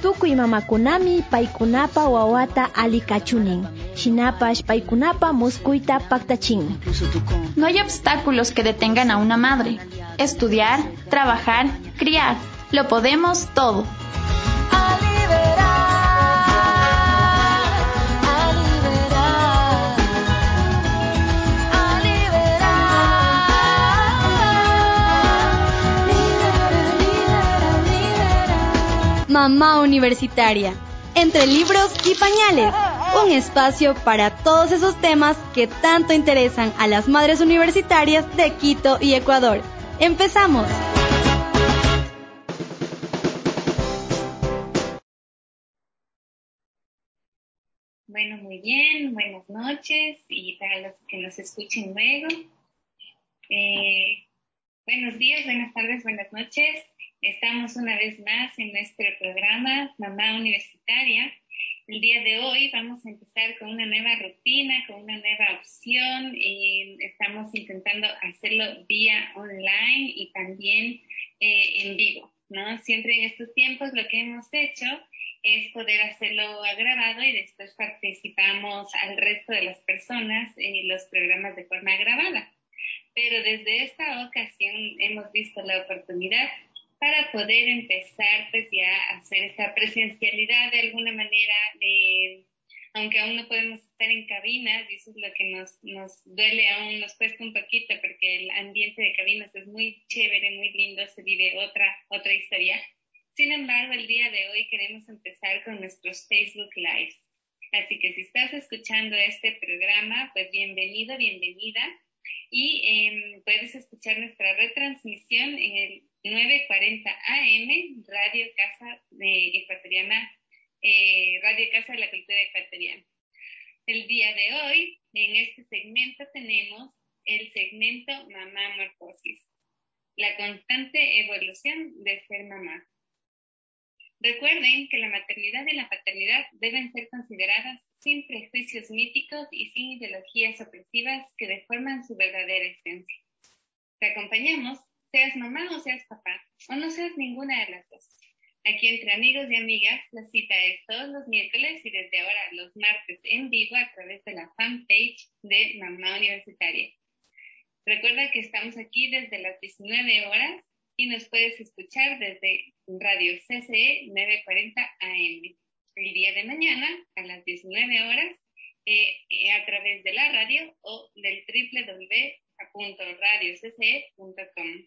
Tukuy mamakunami paykunapa wawata alikachunin. Shinapash paykunapa muskuyta paktachin. No hay obstáculos que detengan a una madre. Estudiar, trabajar, criar. Lo podemos todo. Mamá Universitaria, entre libros y pañales, un espacio para todos esos temas que tanto interesan a las madres universitarias de Quito y Ecuador. ¡Empezamos! Bueno, muy bien, buenas noches y para los que nos escuchen luego. Buenos días, buenas tardes, buenas noches. Estamos una vez más en nuestro programa Mamá Universitaria. El día de hoy vamos a empezar con una nueva rutina, con una nueva opción. Estamos intentando hacerlo vía online y también en vivo, ¿no? Siempre en estos tiempos lo que hemos hecho es poder hacerlo grabado y después participamos al resto de las personas en los programas de forma grabada. Pero desde esta ocasión hemos visto la oportunidad para poder empezar pues ya a hacer esta presencialidad de alguna manera, aunque aún no podemos estar en cabinas, y eso es lo que nos duele aún, nos cuesta un poquito porque el ambiente de cabinas es muy chévere, muy lindo, se vive otra historia. Sin embargo, el día de hoy queremos empezar con nuestros Facebook Lives. Así que si estás escuchando este programa, pues bienvenido, bienvenida. Y puedes escuchar nuestra retransmisión en el 940 AM, Radio Casa Ecuatoriana, Radio Casa de la Cultura Ecuatoriana. El día de hoy, en este segmento, tenemos el segmento Mamá Morfosis, la constante evolución de ser mamá. Recuerden que la maternidad y la paternidad deben ser consideradas sin prejuicios míticos y sin ideologías opresivas que deforman su verdadera esencia. Te acompañamos, seas mamá o seas papá, o no seas ninguna de las dos. Aquí entre amigos y amigas, la cita es todos los miércoles y desde ahora los martes en vivo a través de la fanpage de Mamá Universitaria. Recuerda que estamos aquí desde las 19 horas y nos puedes escuchar desde Radio CCE 940 AM. El día de mañana a las 19 horas a través de la radio o del www.radiocce.com.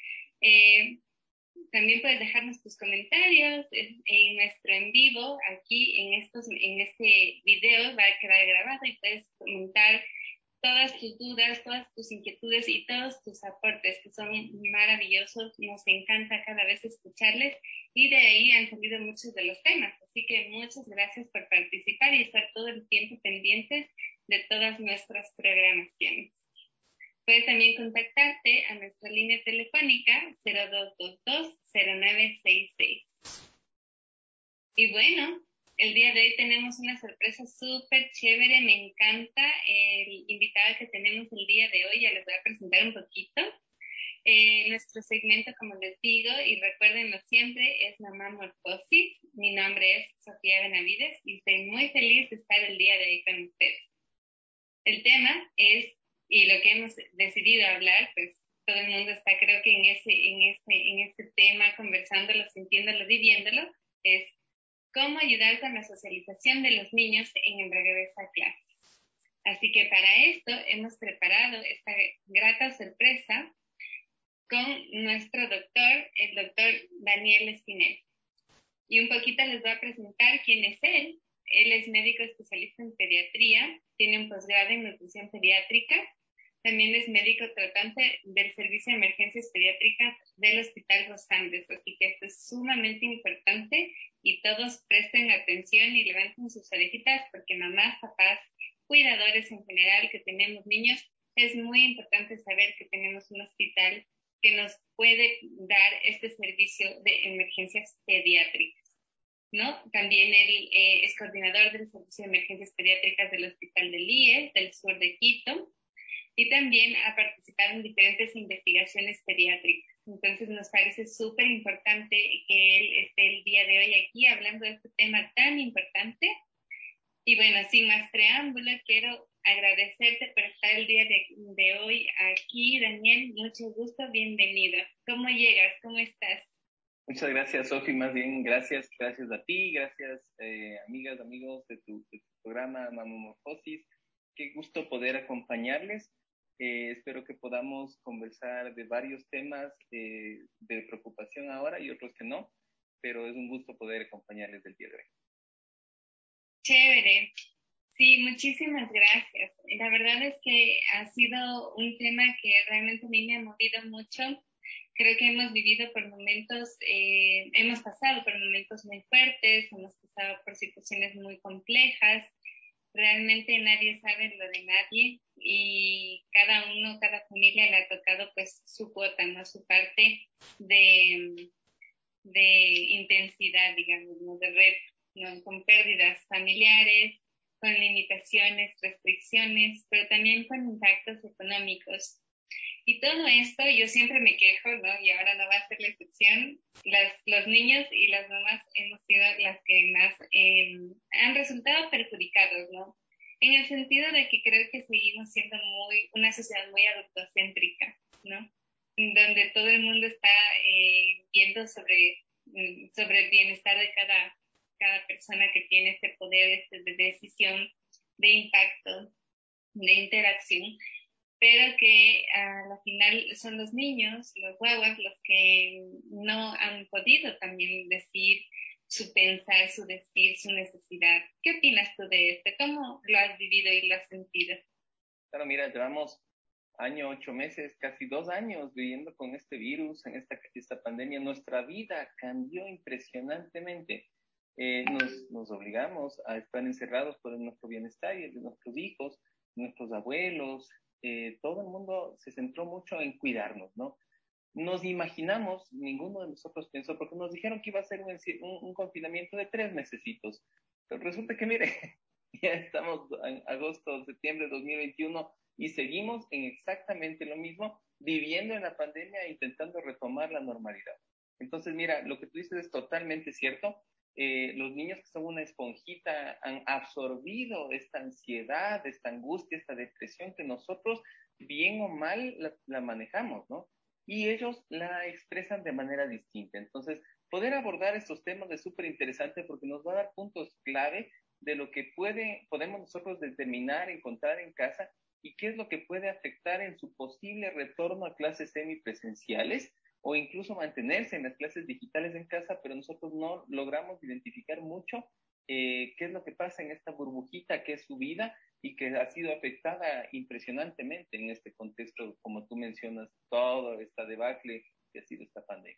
También puedes dejarnos tus comentarios en nuestro en vivo. Aquí en este video va a quedar grabado y puedes comentar todas tus dudas, todas tus inquietudes y todos tus aportes, que son maravillosos. Nos encanta cada vez escucharles y de ahí han salido muchos de los temas. Así que muchas gracias por participar y estar todo el tiempo pendientes de todas nuestras programaciones. Puedes también contactarte a nuestra línea telefónica 0222-0966. Y bueno, el día de hoy tenemos una sorpresa súper chévere, me encanta el invitado que tenemos el día de hoy, ya les voy a presentar un poquito. Nuestro segmento, como les digo, y recuérdenlo siempre, es Mamá Morfosis. Mi nombre es Sofía Benavides y estoy muy feliz de estar el día de hoy con ustedes. El tema es, y lo que hemos decidido hablar, pues todo el mundo está creo que en este tema, conversándolo, sintiéndolo, viviéndolo, es cómo ayudar con la socialización de los niños en el regreso a clases. Así que para esto hemos preparado esta grata sorpresa con nuestro doctor, el doctor Daniel Espinel. Y un poquito les voy a presentar quién es él. Él es médico especialista en pediatría, tiene un posgrado en nutrición pediátrica, también es médico tratante del Servicio de Emergencias Pediátricas del Hospital Los Andes, así que esto es sumamente importante y todos presten atención y levanten sus orejitas porque mamás, papás, cuidadores en general que tenemos niños, es muy importante saber que tenemos un hospital que nos puede dar este servicio de emergencias pediátricas, ¿no? También él es coordinador del Servicio de Emergencias Pediátricas del Hospital del IES, del sur de Quito, y también ha participado en diferentes investigaciones pediátricas. Entonces nos parece súper importante que él esté el día de hoy aquí hablando de este tema tan importante. Y bueno, sin más preámbulo, quiero agradecerte por estar el día de hoy aquí, Daniel. Mucho gusto, bienvenido. ¿Cómo llegas? ¿Cómo estás? Muchas gracias, Sofi. Más bien, gracias a ti, gracias, amigas, amigos de tu programa Mamomorfosis. Qué gusto poder acompañarles. Espero que podamos conversar de varios temas de preocupación ahora y otros que no, pero es un gusto poder acompañarles el día de hoy. Chévere. Sí, muchísimas gracias. La verdad es que ha sido un tema que realmente a mí me ha movido mucho. Creo que hemos vivido por momentos, hemos pasado por momentos muy fuertes, hemos pasado por situaciones muy complejas. Realmente nadie sabe lo de nadie y cada familia le ha tocado pues su cuota, ¿no? Su parte de intensidad, digamos, ¿no? De red, ¿no? Con pérdidas familiares, con limitaciones, restricciones, pero también con impactos económicos. Y todo esto, yo siempre me quejo, ¿no? Y ahora no va a ser la excepción. Los niños y las mamás hemos sido las que más han resultado perjudicados, ¿no? En el sentido de que creo que seguimos siendo una sociedad muy adultocéntrica, ¿no? Donde todo el mundo está viendo sobre el bienestar de cada persona que tiene este poder de decisión, de impacto, de interacción, pero que a la final son los niños, los guaguas, los que no han podido también decir su pensar, su decir, su necesidad. ¿Qué opinas tú de esto? ¿Cómo lo has vivido y lo has sentido? Claro, mira, llevamos año, 8 meses, casi 2 años viviendo con este virus, en esta pandemia. Nuestra vida cambió impresionantemente. Nos obligamos a estar encerrados por nuestro bienestar y el de nuestros hijos, nuestros abuelos. Todo el mundo se centró mucho en cuidarnos, ¿no? Nos imaginamos, ninguno de nosotros pensó, porque nos dijeron que iba a ser un confinamiento de 3 mesecitos. Pero resulta que, mire, ya estamos en agosto, septiembre de 2021 y seguimos en exactamente lo mismo, viviendo en la pandemia e intentando retomar la normalidad. Entonces, mira, lo que tú dices es totalmente cierto. Los niños que son una esponjita han absorbido esta ansiedad, esta angustia, esta depresión que nosotros, bien o mal, la manejamos, ¿no? Y ellos la expresan de manera distinta. Entonces, poder abordar estos temas es súper interesante porque nos va a dar puntos clave de lo que podemos nosotros determinar, encontrar en casa y qué es lo que puede afectar en su posible retorno a clases semipresenciales o incluso mantenerse en las clases digitales en casa, pero nosotros no logramos identificar mucho qué es lo que pasa en esta burbujita que es su vida y que ha sido afectada impresionantemente en este contexto, como tú mencionas, toda esta debacle que ha sido esta pandemia.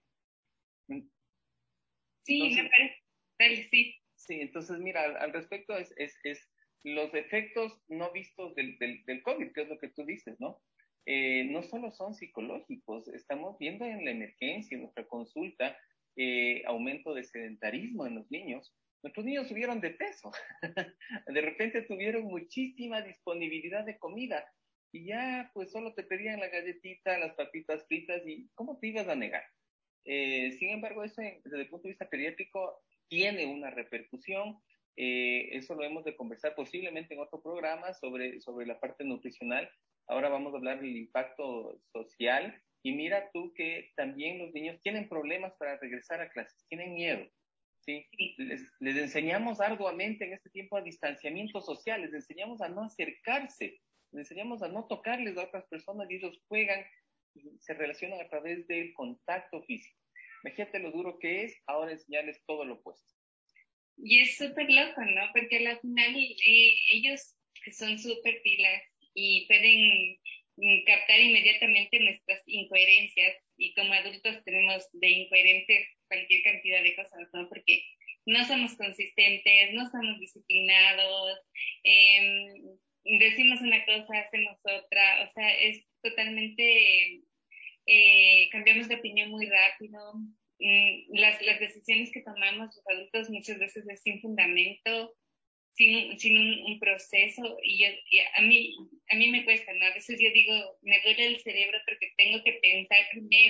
Sí, entonces, me parece. Dale, sí. Sí, entonces mira, al respecto es los efectos no vistos del COVID, que es lo que tú dices, ¿no? No solo son psicológicos, estamos viendo en la emergencia, en nuestra consulta, aumento de sedentarismo en los niños. Nuestros niños subieron de peso, de repente tuvieron muchísima disponibilidad de comida y ya pues solo te pedían la galletita, las papitas fritas y ¿cómo te ibas a negar? Sin embargo, eso desde el punto de vista pediátrico tiene una repercusión. Eso lo hemos de conversar posiblemente en otro programa sobre la parte nutricional. Ahora vamos a hablar del impacto social. Y mira tú que también los niños tienen problemas para regresar a clases, tienen miedo. ¿Sí? Les enseñamos arduamente en este tiempo a distanciamiento social, les enseñamos a no acercarse, les enseñamos a no tocarles a otras personas y ellos juegan y se relacionan a través del contacto físico. Imagínate lo duro que es ahora enseñarles todo lo opuesto. Y es súper loco, ¿no? Porque al final ellos que son súper pilas y pueden captar inmediatamente nuestras incoherencias y como adultos tenemos de incoherentes cualquier cantidad de cosas, ¿no? Porque no somos consistentes, no somos disciplinados, decimos una cosa, hacemos otra, o sea, es totalmente, cambiamos de opinión muy rápido. Las decisiones que tomamos los adultos muchas veces es sin fundamento, sin un proceso, y a mí me cuesta, ¿no? A veces yo digo, me duele el cerebro porque tengo que pensar primero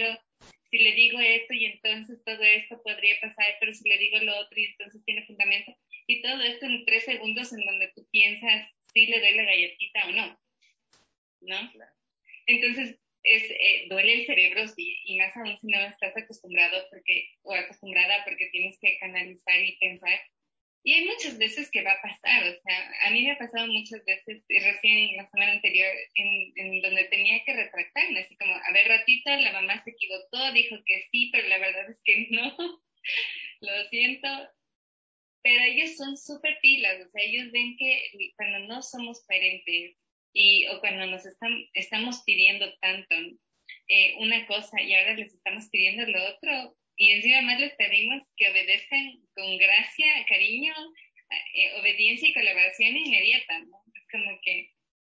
si le digo esto y entonces todo esto podría pasar, pero si le digo lo otro y entonces tiene fundamento. Y todo esto en 3 segundos en donde tú piensas si le doy la galletita o no, ¿no? Entonces, duele el cerebro, sí, y más aún si no estás acostumbrado o acostumbrada porque tienes que canalizar y pensar. Y hay muchas veces que va a pasar, o sea, a mí me ha pasado muchas veces, recién en la semana anterior, en donde tenía que retractarme, así como, a ver, ratita, la mamá se equivocó, dijo que sí, pero la verdad es que no, lo siento, pero ellos son súper pilas, o sea, ellos ven que cuando no somos coherentes o cuando estamos pidiendo tanto una cosa y ahora les estamos pidiendo lo otro, y encima más les pedimos que obedezcan con gracia, cariño, obediencia y colaboración inmediata, ¿no? Es como que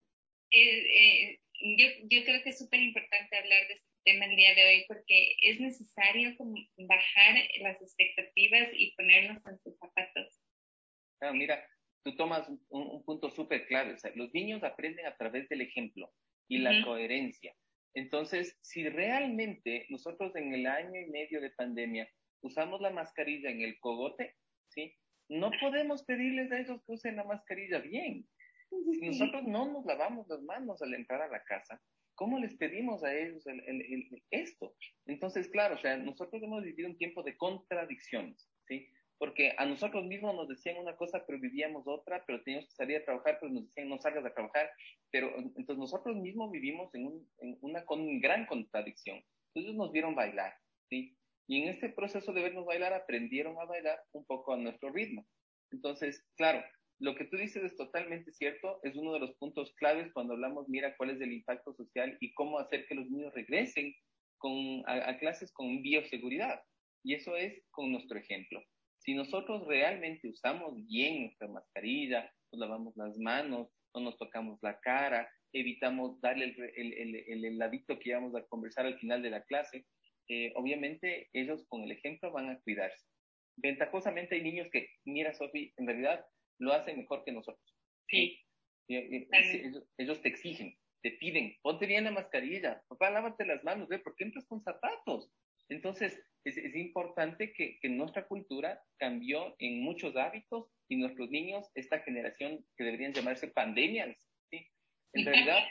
yo creo que es súper importante hablar de este tema el día de hoy porque es necesario como bajar las expectativas y ponernos en sus zapatos. Claro, mira, tú tomas un punto súper clave. O sea, los niños aprenden a través del ejemplo y la coherencia. Entonces, si realmente nosotros en el año y medio de pandemia usamos la mascarilla en el cogote, ¿sí? No podemos pedirles a ellos que usen la mascarilla bien. Si nosotros no nos lavamos las manos al entrar a la casa, ¿cómo les pedimos a ellos esto? Entonces, claro, o sea, nosotros hemos vivido un tiempo de contradicciones, ¿sí? Porque a nosotros mismos nos decían una cosa, pero vivíamos otra, pero teníamos que salir a trabajar, pero nos decían no salgas a trabajar, pero entonces nosotros mismos vivimos en una gran contradicción. Entonces nos vieron bailar, ¿sí? Y en este proceso de vernos bailar, aprendieron a bailar un poco a nuestro ritmo. Entonces, claro, lo que tú dices es totalmente cierto, es uno de los puntos claves cuando hablamos, mira, cuál es el impacto social y cómo hacer que los niños regresen a clases con bioseguridad. Y eso es con nuestro ejemplo. Si nosotros realmente usamos bien nuestra mascarilla, nos lavamos las manos, no nos tocamos la cara, evitamos darle el heladito que íbamos a conversar al final de la clase, obviamente ellos con el ejemplo van a cuidarse. Ventajosamente hay niños que, mira, Sofi, en realidad lo hacen mejor que nosotros. Sí. Ellos te exigen, te piden, ponte bien la mascarilla, papá, lávate las manos, ¿por qué entras con zapatos? Entonces, es importante que nuestra cultura cambió en muchos hábitos y nuestros niños, esta generación que deberían llamarse pandemias, ¿sí? En realidad,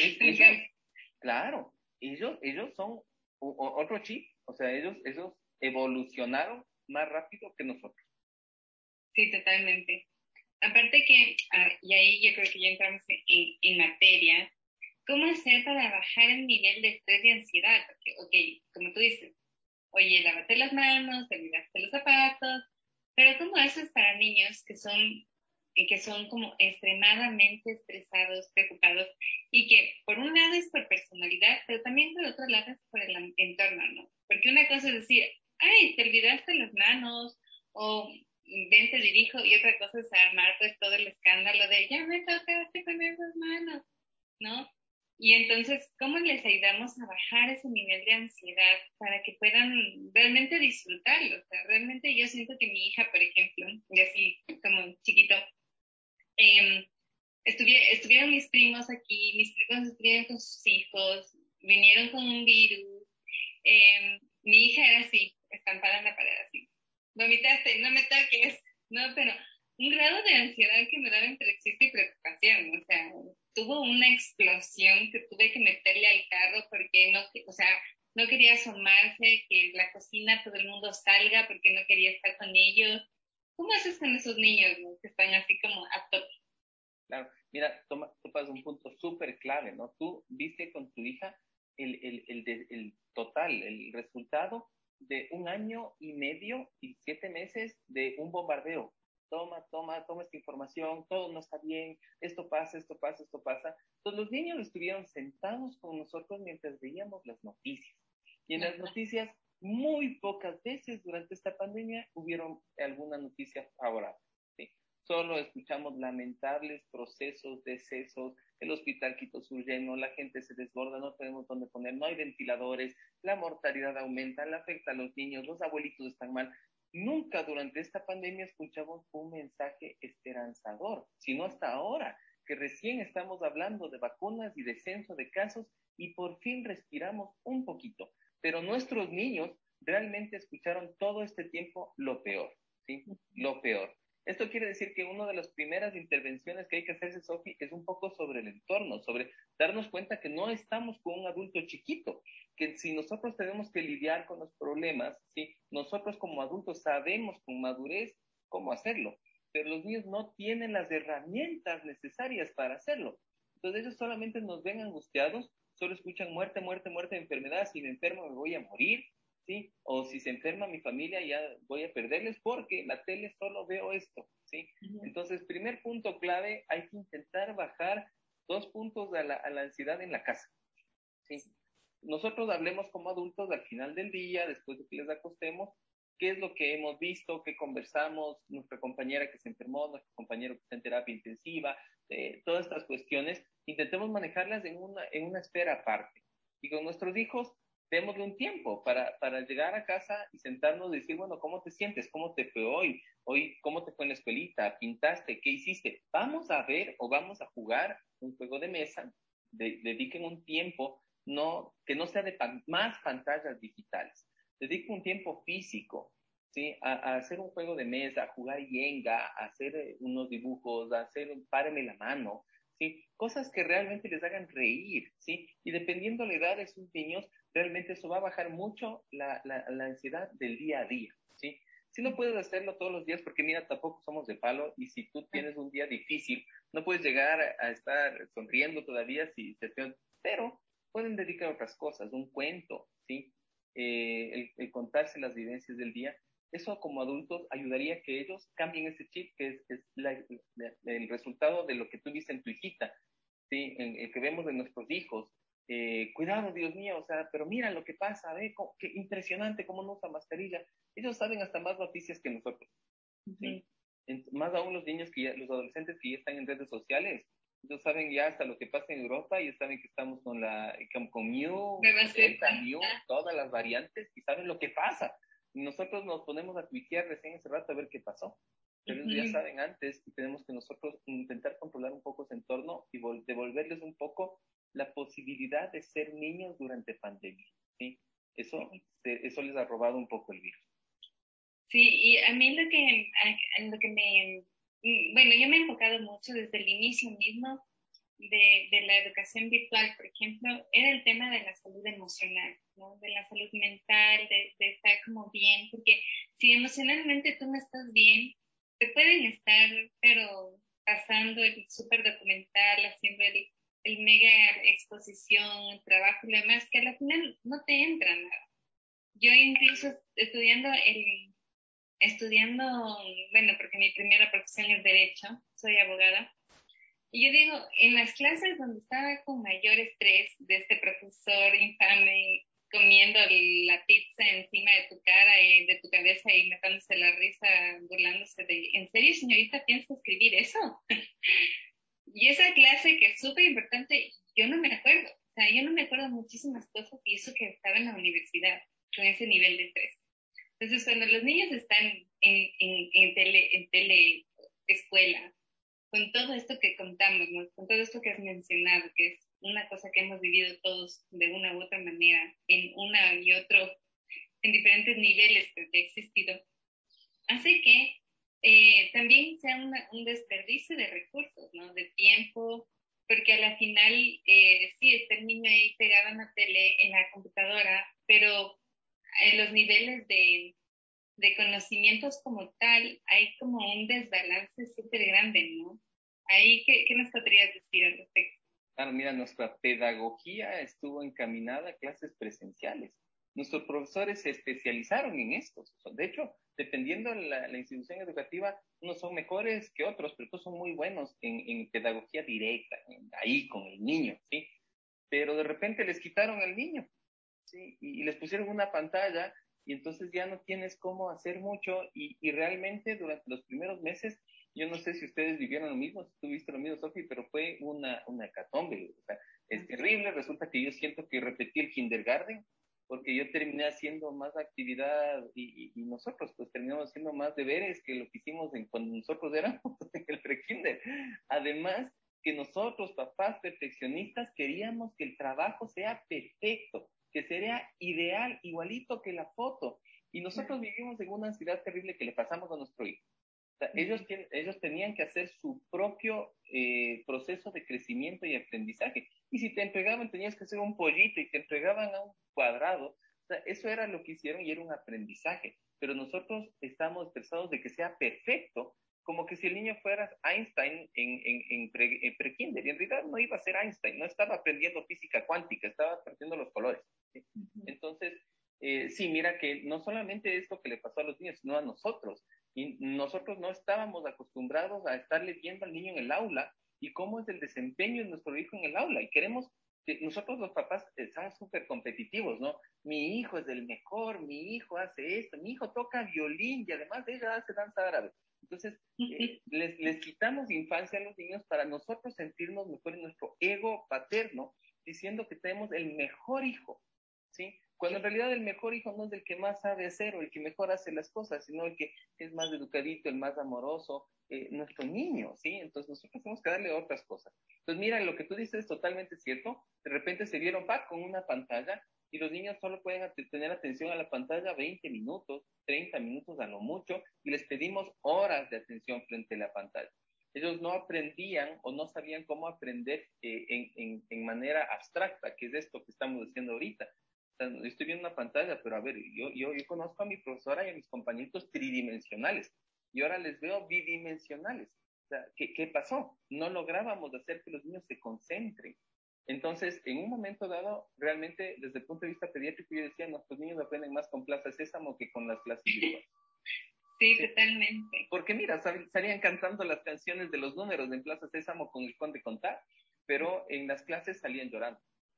claro, ellos son otro chip, o sea, ellos evolucionaron más rápido que nosotros. Sí, totalmente. Aparte que, y ahí yo creo que ya entramos en materia, ¿cómo hacer para bajar el nivel de estrés y ansiedad? Porque, ok, como tú dices, oye, lávate las manos, te olvidaste los zapatos, pero ¿cómo haces para niños que son como extremadamente estresados, preocupados, y que por un lado es por personalidad, pero también por otro lado es por el entorno, ¿no? Porque una cosa es decir, ay, te olvidaste las manos, o ven, te dirijo, y otra cosa es armar pues todo el escándalo de, ya me tocaste con esas manos, ¿no? Y entonces, ¿cómo les ayudamos a bajar ese nivel de ansiedad para que puedan realmente disfrutarlo? O sea, realmente yo siento que mi hija, por ejemplo, y así como chiquito, estuvieron mis primos aquí, mis primos estuvieron con sus hijos, vinieron con un virus, mi hija era así, estampada en la pared así, vomitaste, no me toques, no, pero un grado de ansiedad que me daba entre chiste y preocupación, o sea, tuvo una explosión que tuve que meterle al carro porque no, o sea, no quería asomarse, que la cocina todo el mundo salga porque no quería estar con ellos. ¿Cómo haces con esos niños, ¿no? Que están así como a tope? Claro, mira, topas un punto súper clave, ¿no? Tú viste con tu hija el total, el resultado de 1 año y medio y 7 meses de un bombardeo. Toma esta información, todo no está bien, esto pasa, esto pasa, esto pasa. Entonces los niños estuvieron sentados con nosotros mientras veíamos las noticias. Y en las noticias, muy pocas veces durante esta pandemia hubieron alguna noticia favorable. ¿Sí? Solo escuchamos lamentables procesos, decesos, el hospital quitó su lleno, la gente se desborda, no tenemos dónde poner, no hay ventiladores, la mortalidad aumenta, le afecta a los niños, los abuelitos están mal. Nunca durante esta pandemia escuchamos un mensaje esperanzador, sino hasta ahora, que recién estamos hablando de vacunas y descenso de casos y por fin respiramos un poquito. pero nuestros niños realmente escucharon todo este tiempo lo peor, ¿sí? Lo peor. Esto quiere decir que una de las primeras intervenciones que hay que hacerse, Sofi, es un poco sobre el entorno, sobre darnos cuenta que no estamos con un adulto chiquito, que si nosotros tenemos que lidiar con los problemas, ¿sí? Nosotros como adultos sabemos con madurez cómo hacerlo, pero los niños no tienen las herramientas necesarias para hacerlo. Entonces ellos solamente nos ven angustiados, solo escuchan muerte, muerte, muerte, enfermedad, si me enfermo me voy a morir, ¿sí? O si se enferma mi familia ya voy a perderles porque en la tele solo veo esto, ¿sí? Entonces, primer punto clave, hay que intentar bajar 2 puntos a la ansiedad en la casa, ¿sí? Nosotros hablemos como adultos al final del día, después de que les acostemos, qué es lo que hemos visto, qué conversamos, nuestra compañera que se enfermó, nuestro compañero que está en terapia intensiva, todas estas cuestiones, intentemos manejarlas en una esfera aparte. Y con nuestros hijos, démosle un tiempo para llegar a casa y sentarnos y decir, bueno, ¿cómo te sientes? ¿Cómo te fue hoy? Hoy, ¿cómo te fue en la escuelita? ¿Pintaste? ¿Qué hiciste? Vamos a ver o vamos a jugar un juego de mesa, dediquen un tiempo, que no sea de más pantallas digitales. Dediquen un tiempo físico, ¿sí? A hacer un juego de mesa, a jugar yenga, a hacer unos dibujos, a hacer un páreme la mano, ¿sí? Cosas que realmente les hagan reír, ¿sí? Y dependiendo la edad de sus niños, realmente eso va a bajar mucho la ansiedad del día a día, ¿sí? Si no puedes hacerlo todos los días, porque mira, tampoco somos de palo, y si tú tienes un día difícil, no puedes llegar a estar sonriendo todavía, pero pueden dedicar a otras cosas, un cuento, ¿sí? El contarse las vivencias del día. Eso como adultos ayudaría a que ellos cambien ese chip, que es el resultado de lo que tú dices en tu hijita, ¿sí? El que vemos de nuestros hijos. Cuidado, Dios mío, o sea, pero mira lo que pasa, qué impresionante cómo no usa mascarilla. Ellos saben hasta más noticias que nosotros, ¿sí? Más aún los niños los adolescentes que ya están en redes sociales, ellos saben ya hasta lo que pasa en Europa, y saben que estamos con Mu, Delta, Mu, todas las variantes, y saben lo que pasa. Y nosotros nos ponemos a tuitear recién hace rato a ver qué pasó. Pero ellos ya saben antes, y tenemos que nosotros intentar controlar un poco ese entorno y devolverles un poco la posibilidad de ser niños durante pandemia, ¿sí? Eso les ha robado un poco el virus. Sí, y a mí lo que bueno, yo me he enfocado mucho desde el inicio mismo de la educación virtual, por ejemplo, era el tema de la salud emocional, ¿no? De la salud mental, de estar como bien, porque si emocionalmente tú no estás bien, te pueden estar, pero pasando el súper documental, haciendo el mega exposición, el trabajo y lo demás, que al final no te entra nada. Yo incluso estudiando, bueno, porque mi primera profesión es Derecho, soy abogada, y yo digo, en las clases donde estaba con mayor estrés de este profesor infame comiendo la pizza encima de tu cara y de tu cabeza y matándose la risa, burlándose ¿en serio, señorita, piensa escribir eso? Y esa clase que es súper importante, yo no me acuerdo. O sea, yo no me acuerdo muchísimas cosas, y eso que estaba en la universidad con ese nivel de estrés. Entonces, cuando los niños están en tele escuela, con todo esto que contamos, ¿no? Con todo esto que has mencionado, que es una cosa que hemos vivido todos de una u otra manera, en diferentes niveles que ha existido, hace que también sea un desperdicio de recursos, ¿no? De tiempo, porque a la final sí está el niño ahí pegado en la tele, en la computadora, pero en los niveles de conocimientos como tal, hay como un desbalance súper grande, ¿no? Ahí, ¿qué nos podrías decir al respecto? Claro, mira, nuestra pedagogía estuvo encaminada a clases presenciales. Nuestros profesores se especializaron en esto. De hecho, dependiendo de la institución educativa, unos son mejores que otros, pero todos son muy buenos en pedagogía directa, ahí con el niño, ¿sí? Pero de repente les quitaron al niño, ¿sí? Y les pusieron una pantalla, y entonces ya no tienes cómo hacer mucho, y realmente durante los primeros meses, yo no sé si ustedes vivieron lo mismo, si tú viste lo mismo, Sofi, pero fue una hecatombe. O sea, es terrible. Resulta que yo siento que repetí el kindergarten, porque yo terminé haciendo más actividad, y nosotros pues terminamos haciendo más deberes que lo que hicimos cuando nosotros éramos en el prekinder. Además, que nosotros, papás perfeccionistas, queríamos que el trabajo sea perfecto. que sería ideal, igualito que la foto. Y nosotros vivimos en una ansiedad terrible que le pasamos a nuestro hijo. O sea, ellos tenían que hacer su propio proceso de crecimiento y aprendizaje. Y si te entregaban, tenías que hacer un pollito y te entregaban a un cuadrado. O sea, eso era lo que hicieron y era un aprendizaje. Pero nosotros estamos estresados de que sea perfecto, como que si el niño fuera Einstein en pre-kinder. Y en realidad no iba a ser Einstein, no estaba aprendiendo física cuántica, estaba aprendiendo los colores. ¿Sí? Entonces, sí, mira que no solamente es lo que le pasó a los niños, sino a nosotros. Y nosotros no estábamos acostumbrados a estarle viendo al niño en el aula y cómo es el desempeño de nuestro hijo en el aula. Y queremos que nosotros los papás estamos súper competitivos, ¿no? Mi hijo es el mejor, mi hijo hace esto, mi hijo toca violín y además de ella hace danza árabe. Entonces, les quitamos infancia a los niños para nosotros sentirnos mejor en nuestro ego paterno, diciendo que tenemos el mejor hijo, ¿sí? Cuando en realidad el mejor hijo no es el que más sabe hacer o el que mejor hace las cosas, sino el que es más educadito, el más amoroso, nuestro niño, ¿sí? Entonces nosotros tenemos que darle otras cosas. Entonces mira, lo que tú dices es totalmente cierto. De repente se vieron con una pantalla y los niños solo pueden tener atención a la pantalla 20 minutos, 30 minutos a lo mucho, y les pedimos horas de atención frente a la pantalla. Ellos no aprendían o no sabían cómo aprender en manera abstracta, que es esto que estamos haciendo ahorita. O sea, estoy viendo una pantalla, pero a ver, yo conozco a mi profesora y a mis compañeros tridimensionales, y ahora les veo bidimensionales. O sea, ¿qué pasó? No lográbamos hacer que los niños se concentren. Entonces, en un momento dado, realmente, desde el punto de vista pediátrico, yo decía, nuestros niños aprenden más con Plaza Sésamo que con las clases virtuales. Sí, totalmente. Porque mira, salían cantando las canciones de los números en Plaza Sésamo con el Conde Contar, pero en las clases salían llorando.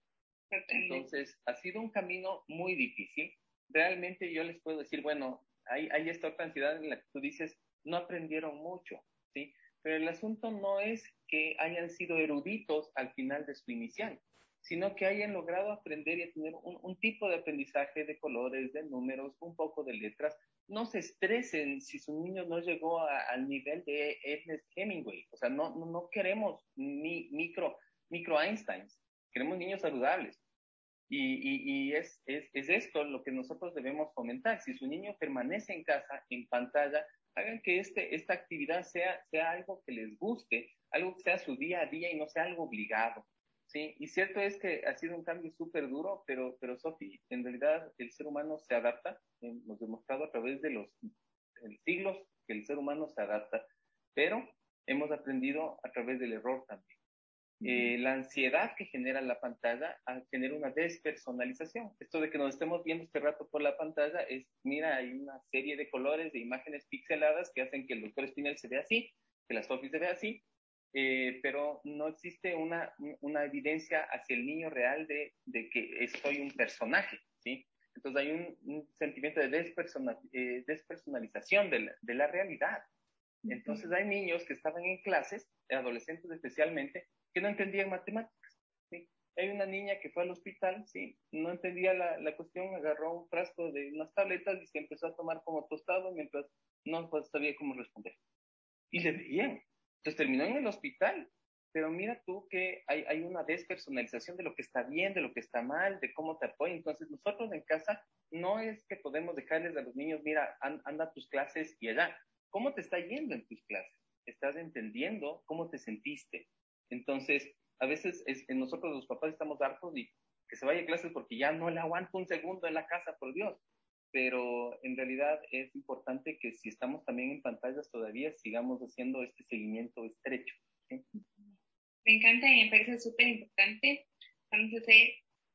Entonces, ha sido un camino muy difícil. Realmente yo les puedo decir, bueno, hay esta otra ansiedad en la que tú dices, no aprendieron mucho, ¿sí? Pero el asunto no es que hayan sido eruditos al final de su inicial, sino que hayan logrado aprender y tener un tipo de aprendizaje de colores, de números, un poco de letras. No se estresen si su niño no llegó al nivel de Ernest Hemingway. O sea, no queremos ni micro Einsteins, queremos niños saludables. Y es esto lo que nosotros debemos fomentar. Si su niño permanece en casa, en pantalla, hagan que esta actividad sea algo que les guste, algo que sea su día a día y no sea algo obligado. ¿Sí? Y cierto es que ha sido un cambio súper duro, pero Sofi, en realidad el ser humano se adapta. Hemos demostrado a través de los siglos que el ser humano se adapta, pero hemos aprendido a través del error también. La ansiedad que genera la pantalla genera una despersonalización. Esto de que nos estemos viendo este rato por la pantalla es, mira, hay una serie de colores, de imágenes pixeladas que hacen que el doctor Spinel se vea así, que la Sophie se vea así, pero no existe una evidencia hacia el niño real de que soy un personaje, ¿sí? Entonces hay un sentimiento de despersonalización de la realidad. Entonces hay niños que estaban en clases, adolescentes especialmente, que no entendían matemáticas, ¿sí? Hay una niña que fue al hospital, ¿sí? No entendía la cuestión, agarró un frasco de unas tabletas y se empezó a tomar como tostado mientras no sabía cómo responder. Y le veían. Entonces terminó en el hospital. Pero mira tú que hay una despersonalización de lo que está bien, de lo que está mal, de cómo te apoyan. Entonces nosotros en casa no es que podemos dejarles a los niños, mira, anda a tus clases y allá. ¿Cómo te está yendo en tus clases? ¿Estás entendiendo cómo te sentiste? Entonces, a veces nosotros los papás estamos hartos y que se vaya a clases porque ya no le aguanto un segundo en la casa, por Dios. Pero en realidad es importante que si estamos también en pantallas todavía, sigamos haciendo este seguimiento estrecho, ¿sí? Me encanta y me parece súper importante. Vamos a hacer,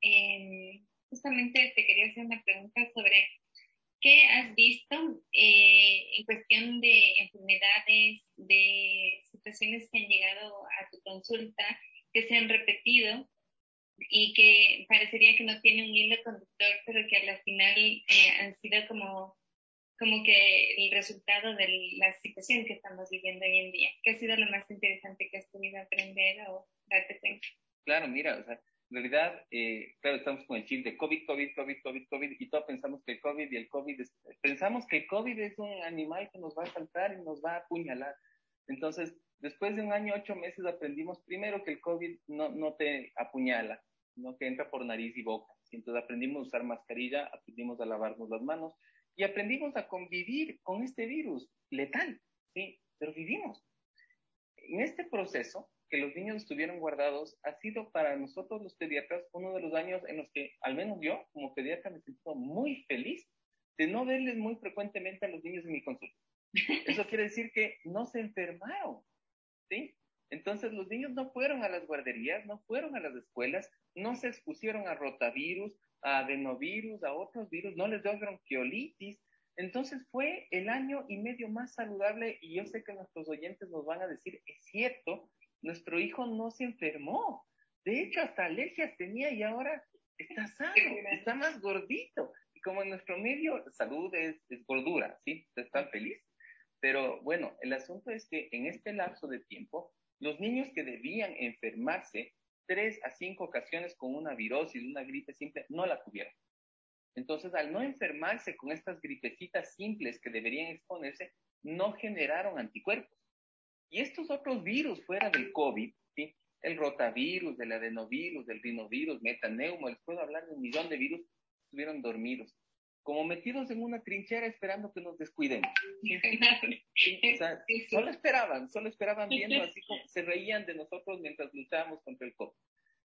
justamente te quería hacer una pregunta sobre qué has visto en cuestión de enfermedades, de situaciones que han llegado a tu consulta, que se han repetido y que parecería que no tiene un hilo conductor, pero que a la final han sido como que el resultado de la situación que estamos viviendo hoy en día. ¿Qué ha sido lo más interesante que has podido aprender o darte cuenta? Claro, mira, o sea, en realidad, claro, estamos con el chip de COVID, y todos pensamos que el COVID pensamos que el COVID es un animal que nos va a saltar y nos va a apuñalar. Entonces, después de un año, 8 meses, aprendimos primero que el COVID no te apuñala, ¿no? Que entra por nariz y boca. Y entonces aprendimos a usar mascarilla, aprendimos a lavarnos las manos y aprendimos a convivir con este virus letal, ¿sí? Pero vivimos. En este proceso, que los niños estuvieron guardados, ha sido para nosotros los pediatras uno de los años en los que, al menos yo, como pediatra, me siento muy feliz de no verles muy frecuentemente a los niños en mi consulta. Eso quiere decir que no se enfermaron, ¿sí? Entonces los niños no fueron a las guarderías, no fueron a las escuelas, no se expusieron a rotavirus, a adenovirus, a otros virus, no les dio bronquiolitis. Entonces fue el año y medio más saludable, y yo sé que nuestros oyentes nos van a decir, es cierto, nuestro hijo no se enfermó. De hecho, hasta alergias tenía y ahora está sano, está más gordito. Y como en nuestro medio, salud es gordura, ¿sí? Están felices. Pero bueno, el asunto es que en este lapso de tiempo, los niños que debían enfermarse 3 a 5 ocasiones con una virosis, una gripe simple, no la tuvieron. Entonces, al no enfermarse con estas gripecitas simples que deberían exponerse, no generaron anticuerpos. Y estos otros virus fuera del COVID, ¿sí? El rotavirus, del adenovirus, del rinovirus, metaneumo, les puedo hablar de 1 millón de virus, estuvieron dormidos, como metidos en una trinchera esperando que nos descuidemos. ¿Sí? O sea, solo esperaban viendo, así como se reían de nosotros mientras luchábamos contra el COVID.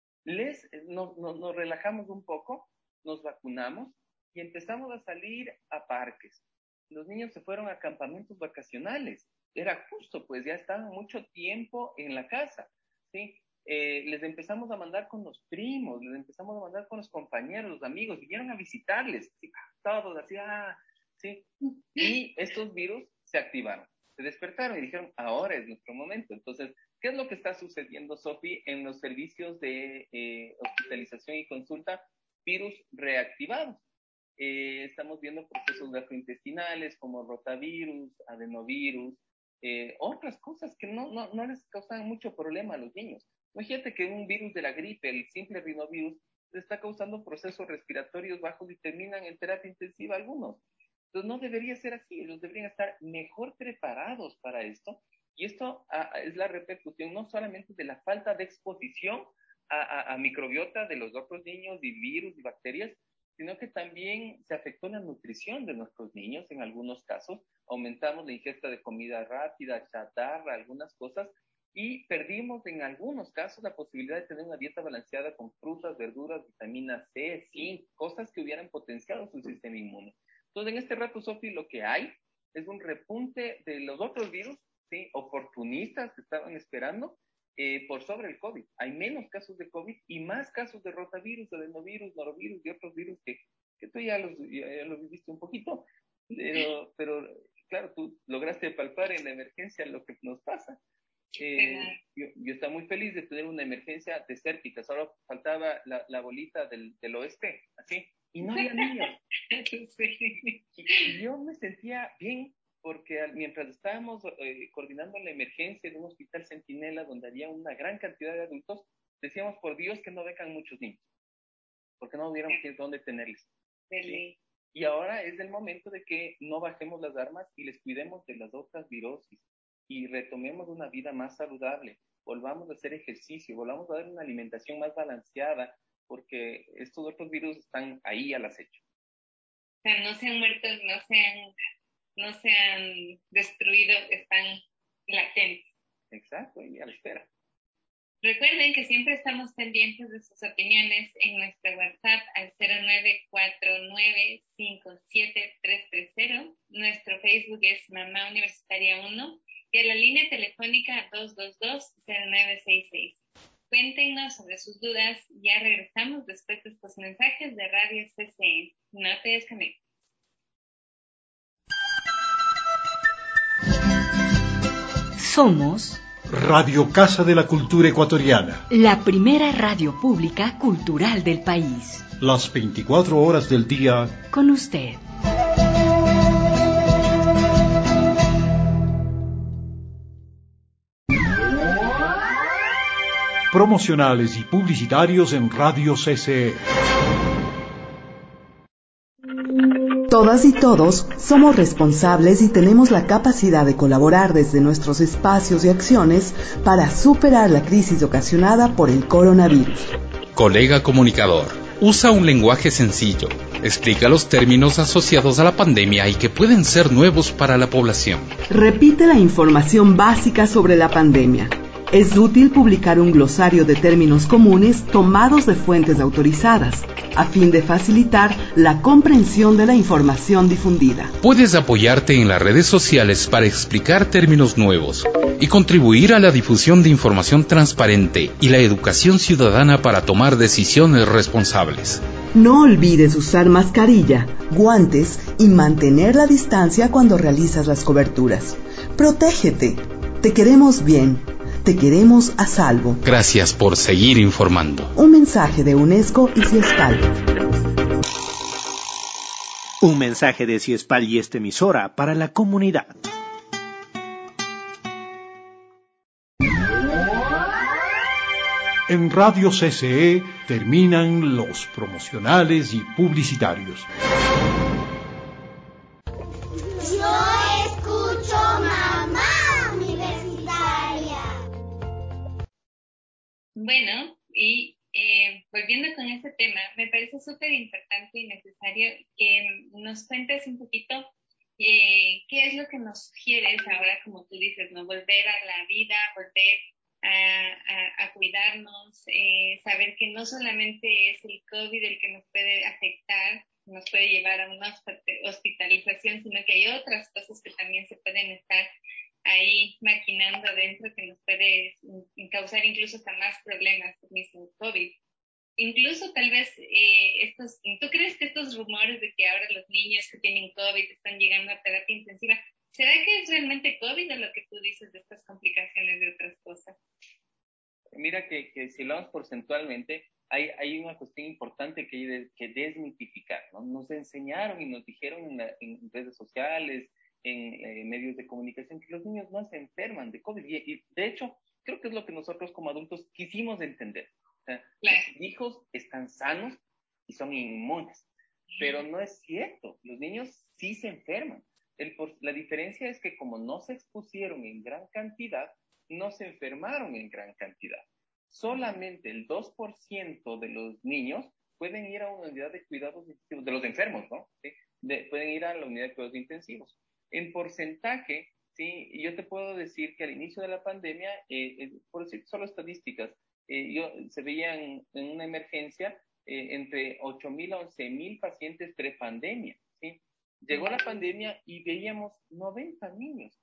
Nos relajamos un poco, nos vacunamos y empezamos a salir a parques. Los niños se fueron a campamentos vacacionales. Era justo, pues ya estaban mucho tiempo en la casa, ¿sí? Les empezamos a mandar con los primos, les empezamos a mandar con los compañeros, los amigos, vinieron a visitarles, ¿sí? Todos así, ¿sí? Y estos virus se activaron, se despertaron y dijeron, ahora es nuestro momento. Entonces, ¿qué es lo que está sucediendo, Sofi, en los servicios de hospitalización y consulta? Virus reactivados. Estamos viendo procesos gastrointestinales como rotavirus, adenovirus, otras cosas que no les causan mucho problema a los niños. Imagínate que un virus de la gripe, el simple rinovirus, les está causando procesos respiratorios bajos y terminan en terapia intensiva algunos. Entonces no debería ser así, ellos deberían estar mejor preparados para esto. Y esto es la repercusión no solamente de la falta de exposición a microbiota de los otros niños y virus y bacterias, sino que también se afectó la nutrición de nuestros niños en algunos casos. Aumentamos la ingesta de comida rápida, chatarra, algunas cosas, y perdimos en algunos casos la posibilidad de tener una dieta balanceada con frutas, verduras, vitamina C, zinc, cosas que hubieran potenciado su sistema inmune. Entonces, en este rato, Sofi, lo que hay es un repunte de los otros virus, ¿sí? Oportunistas que estaban esperando por sobre el COVID. Hay menos casos de COVID y más casos de rotavirus, adenovirus, norovirus y otros virus que tú ya los viviste un poquito, pero claro, tú lograste palpar en la emergencia lo que nos pasa. Yo estaba muy feliz de tener una emergencia desértica, solo faltaba la bolita del oeste, así, y no había niños. Y yo me sentía bien, porque mientras estábamos coordinando la emergencia en un hospital Centinela donde había una gran cantidad de adultos, decíamos, por Dios, que no vengan muchos niños, porque no hubiéramos dónde tenerles. ¿Sí? Y ahora es el momento de que no bajemos las armas y les cuidemos de las otras virosis y retomemos una vida más saludable, volvamos a hacer ejercicio, volvamos a dar una alimentación más balanceada, porque estos otros virus están ahí al acecho. O sea, no se han muerto, no se han destruido, están latentes. Exacto, y a la espera. Recuerden que siempre estamos pendientes de sus opiniones en nuestro WhatsApp al 0949573330. Nuestro Facebook es Mamá Universitaria 1 y a la línea telefónica 222-0966. Cuéntenos sobre sus dudas. Ya regresamos después de estos mensajes de Radio CCE. No te desconectes. Somos Radio Casa de la Cultura Ecuatoriana, la primera radio pública cultural del país. Las 24 horas del día con usted. Promocionales y publicitarios en Radio CCE. Todas y todos somos responsables y tenemos la capacidad de colaborar desde nuestros espacios y acciones para superar la crisis ocasionada por el coronavirus. Colega comunicador, usa un lenguaje sencillo. Explica los términos asociados a la pandemia y que pueden ser nuevos para la población. Repite la información básica sobre la pandemia. Es útil publicar un glosario de términos comunes tomados de fuentes autorizadas, a fin de facilitar la comprensión de la información difundida. Puedes apoyarte en las redes sociales para explicar términos nuevos y contribuir a la difusión de información transparente y la educación ciudadana para tomar decisiones responsables. No olvides usar mascarilla, guantes y mantener la distancia cuando realizas las coberturas. Protégete. Te queremos bien. Te queremos a salvo. Gracias por seguir informando. Un mensaje de UNESCO y Ciespal. Un mensaje de Ciespal y esta emisora para la comunidad. En Radio CCE terminan los promocionales y publicitarios. Bueno, y volviendo con este tema, me parece súper importante y necesario que nos cuentes un poquito qué es lo que nos sugieres ahora, como tú dices, ¿no? Volver a la vida, volver a cuidarnos, saber que no solamente es el COVID el que nos puede afectar, nos puede llevar a una hospitalización, sino que hay otras cosas que también se pueden estar ahí maquinando adentro que nos puede causar incluso hasta más problemas, el mismo COVID. Incluso tal vez ¿tú crees que estos rumores de que ahora los niños que tienen COVID están llegando a terapia intensiva, será que es realmente COVID o lo que tú dices de estas complicaciones de otras cosas? Mira que si hablamos porcentualmente, hay una cuestión importante que hay que desmitificar, ¿no? Nos enseñaron y nos dijeron en redes sociales, en medios de comunicación, que los niños no se enferman de COVID. Y de hecho, creo que es lo que nosotros como adultos quisimos entender. O sea, los hijos están sanos y son inmunes. Pero no es cierto. Los niños sí se enferman. La diferencia es que como no se expusieron en gran cantidad, no se enfermaron en gran cantidad. Solamente el 2% de los niños pueden ir a una unidad de cuidados intensivos, de los enfermos, ¿no? ¿Sí? Pueden ir a la unidad de cuidados intensivos. En porcentaje, sí, yo te puedo decir que al inicio de la pandemia, por decir solo estadísticas, se veían en una emergencia entre 8,000 a 11,000 pacientes prepandemia, ¿sí? Llegó la pandemia y veíamos 90 niños,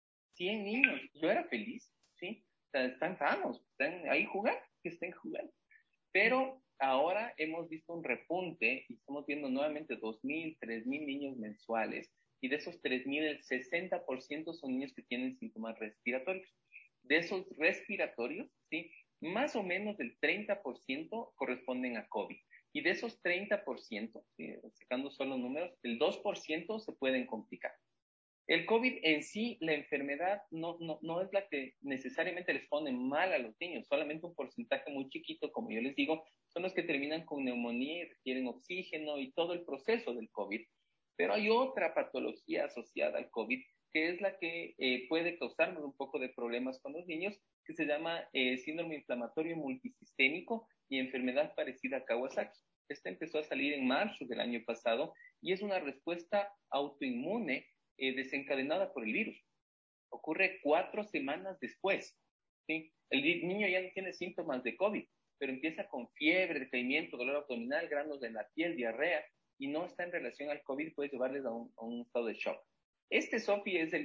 100 niños. Yo era feliz, ¿sí? O sea, están sanos, están ahí jugando, que estén jugando. Pero ahora hemos visto un repunte y estamos viendo nuevamente 2,000, 3,000 niños mensuales. Y de esos 3,000, el 60% son niños que tienen síntomas respiratorios. De esos respiratorios, ¿sí? Más o menos el 30% corresponden a COVID. Y de esos 30%, ¿sí? Sacando solo números, el 2% se pueden complicar. El COVID en sí, la enfermedad, no es la que necesariamente les pone mal a los niños. Solamente un porcentaje muy chiquito, como yo les digo, son los que terminan con neumonía y requieren oxígeno y todo el proceso del COVID. Pero hay otra patología asociada al COVID, que es la que puede causarnos un poco de problemas con los niños, que se llama síndrome inflamatorio multisistémico y enfermedad parecida a Kawasaki. Esta empezó a salir en marzo del año pasado y es una respuesta autoinmune desencadenada por el virus. Ocurre 4 semanas después, ¿sí? El niño ya no tiene síntomas de COVID, pero empieza con fiebre, decaimiento, dolor abdominal, granos en la piel, diarrea, y no está en relación al COVID, puede llevarles a un estado de shock. Sofi, es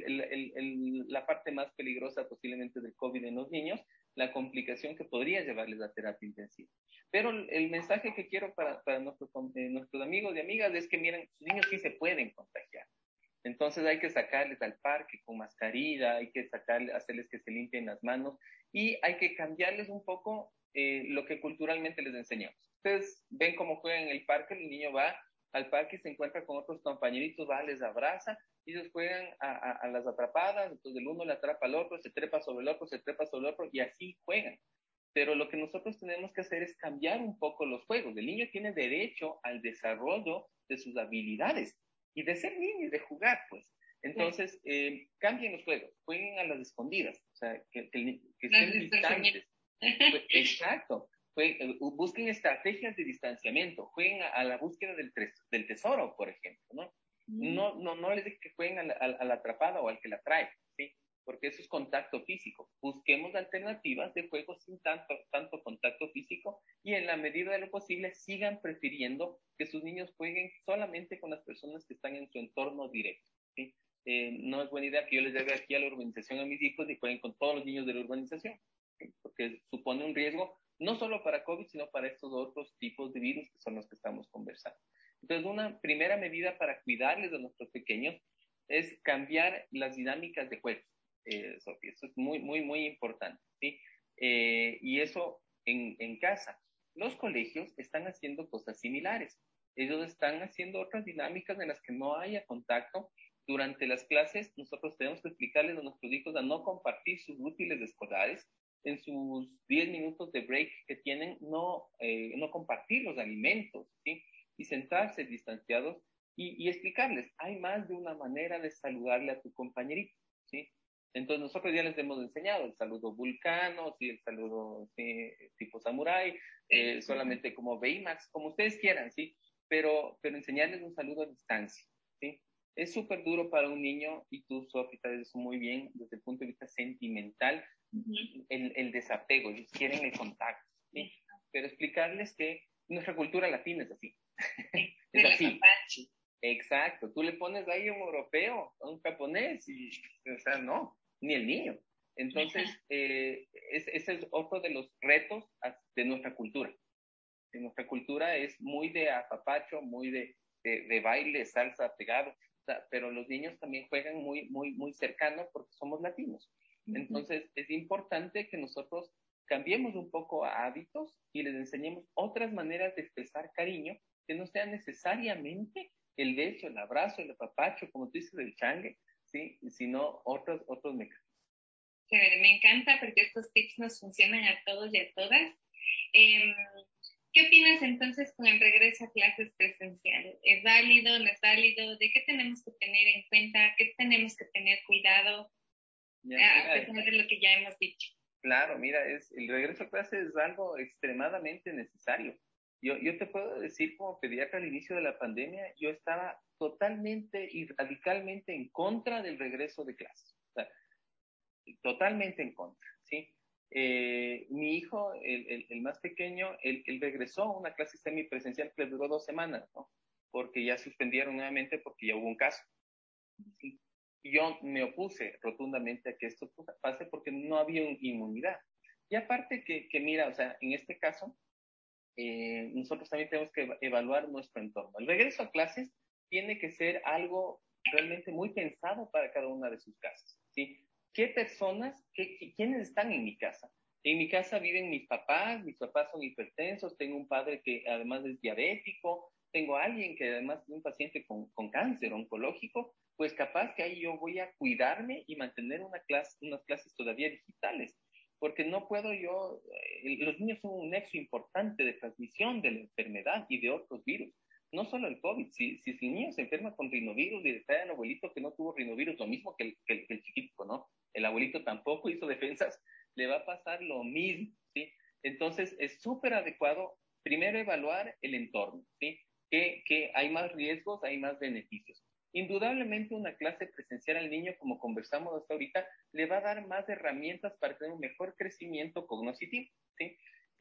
la parte más peligrosa posiblemente del COVID en los niños, la complicación que podría llevarles a terapia intensiva. Pero el mensaje que quiero para nuestros amigos y amigas es que, miren, sus niños sí se pueden contagiar. Entonces hay que sacarles al parque con mascarilla, hay que hacerles que se limpien las manos y hay que cambiarles un poco lo que culturalmente les enseñamos. Ustedes ven cómo juegan en el parque, el niño va al parque y se encuentra con otros compañeritos, va, les abraza, y ellos juegan a las atrapadas, entonces el uno le atrapa al otro, se trepa sobre el otro, se trepa sobre el otro, y así juegan. Pero lo que nosotros tenemos que hacer es cambiar un poco los juegos. El niño tiene derecho al desarrollo de sus habilidades y de ser niño y de jugar, pues. Entonces, cambien los juegos, jueguen a las escondidas, o sea, que estén distantes. Pues, exacto. busquen estrategias de distanciamiento, jueguen a la búsqueda del tesoro, por ejemplo, ¿no? No les dejen que jueguen a la atrapada o al que la trae, ¿sí? Porque eso es contacto físico. Busquemos alternativas de juegos sin tanto contacto físico y en la medida de lo posible sigan prefiriendo que sus niños jueguen solamente con las personas que están en su entorno directo, ¿sí? No es buena idea que yo les lleve aquí a la urbanización a mis hijos y jueguen con todos los niños de la urbanización, ¿sí? Porque supone un riesgo no solo para COVID, sino para estos otros tipos de virus que son los que estamos conversando. Entonces, una primera medida para cuidarles a nuestros pequeños es cambiar las dinámicas de juego, Sofía. Eso es muy, muy, muy importante, ¿sí? Y eso en casa. Los colegios están haciendo cosas similares. Ellos están haciendo otras dinámicas en las que no haya contacto. Durante las clases, nosotros tenemos que explicarles a nuestros hijos a no compartir sus útiles escolares. En sus 10 minutos de break que tienen, no compartir los alimentos, ¿sí? Y sentarse distanciados y explicarles, hay más de una manera de saludarle a tu compañerito, ¿sí? Entonces nosotros ya les hemos enseñado el saludo vulcano, ¿sí? El saludo, ¿sí? Tipo samurái, solamente como Baymax, como ustedes quieran, ¿sí? Pero enseñarles un saludo a distancia, ¿sí? Es súper duro para un niño, y tú, Sofía, sabes eso muy bien, desde el punto de vista sentimental, el desapego, ellos quieren el contacto, ¿sí? Pero explicarles que nuestra cultura latina es así. Es así. Exacto. Tú le pones ahí a un europeo, a un japonés, y, o sea, no, ni el niño. Entonces, ese es otro de los retos de nuestra cultura. De nuestra cultura es muy de apapacho, muy de baile, salsa, pegado, o sea, pero los niños también juegan muy, muy, muy cercano porque somos latinos. Entonces, es importante que nosotros cambiemos un poco a hábitos y les enseñemos otras maneras de expresar cariño que no sea necesariamente el beso, el abrazo, el apapacho, como tú dices, el changue, ¿sí? Sino otros mecanismos. Me encanta porque estos tips nos funcionan a todos y a todas. ¿Qué opinas entonces con el regreso a clases presenciales? ¿Es válido, no es válido? ¿De qué tenemos que tener en cuenta? ¿Qué tenemos que tener cuidado? A pesar de lo que ya hemos dicho. Claro, mira, el regreso a clases es algo extremadamente necesario. Yo te puedo decir, como pediatra al inicio de la pandemia, yo estaba totalmente y radicalmente en contra del regreso de clases. O sea, totalmente en contra, ¿sí? Mi hijo, el más pequeño, él regresó a una clase semipresencial que le duró 2 semanas, ¿no? Porque ya suspendieron nuevamente porque ya hubo un caso, ¿sí? Y yo me opuse rotundamente a que esto pase porque no había inmunidad. Y aparte que mira, o sea, en este caso, nosotros también tenemos que evaluar nuestro entorno. El regreso a clases tiene que ser algo realmente muy pensado para cada una de sus casas, ¿sí? ¿Qué personas, quiénes están en mi casa? En mi casa viven mis papás son hipertensos, tengo un padre que además es diabético, tengo a alguien que además es un paciente con cáncer oncológico, pues capaz que ahí yo voy a cuidarme y mantener unas clases todavía digitales, porque no puedo yo, los niños son un nexo importante de transmisión de la enfermedad y de otros virus, no solo el COVID. Si el niño se enferma con rinovirus y le trae al abuelito que no tuvo rinovirus, lo mismo que el chiquito, ¿no? El abuelito tampoco hizo defensas, le va a pasar lo mismo, ¿sí? Entonces es súper adecuado primero evaluar el entorno, ¿sí? Que hay más riesgos, hay más beneficios. Indudablemente una clase presencial al niño, como conversamos hasta ahorita, le va a dar más herramientas para tener un mejor crecimiento cognitivo, ¿sí?